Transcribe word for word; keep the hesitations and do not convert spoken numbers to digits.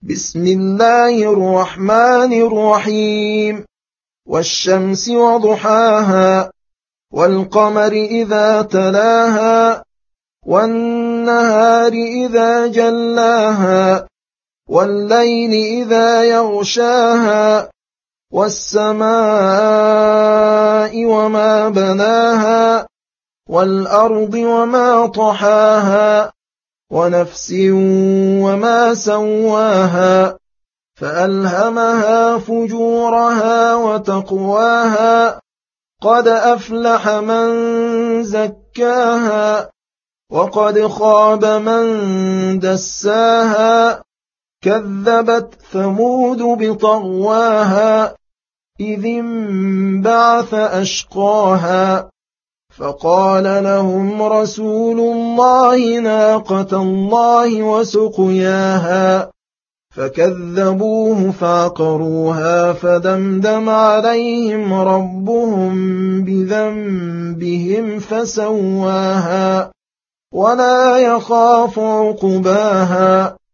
بسم الله الرحمن الرحيم. والشمس وضحاها والقمر إذا تلاها والنهار إذا جلاها والليل إذا يغشاها والسماء وما بناها والأرض وما طحاها ونفس وما سواها فألهمها فجورها وتقواها قد أفلح من زكاها وقد خاب من دساها كذبت ثمود بطغواها إذ انبعث أشقاها فقال لهم رسول الله ناقة الله وسقياها فكذبوه فعقروها فدمدم عليهم ربهم بذنبهم فسواها ولا يخاف عقباها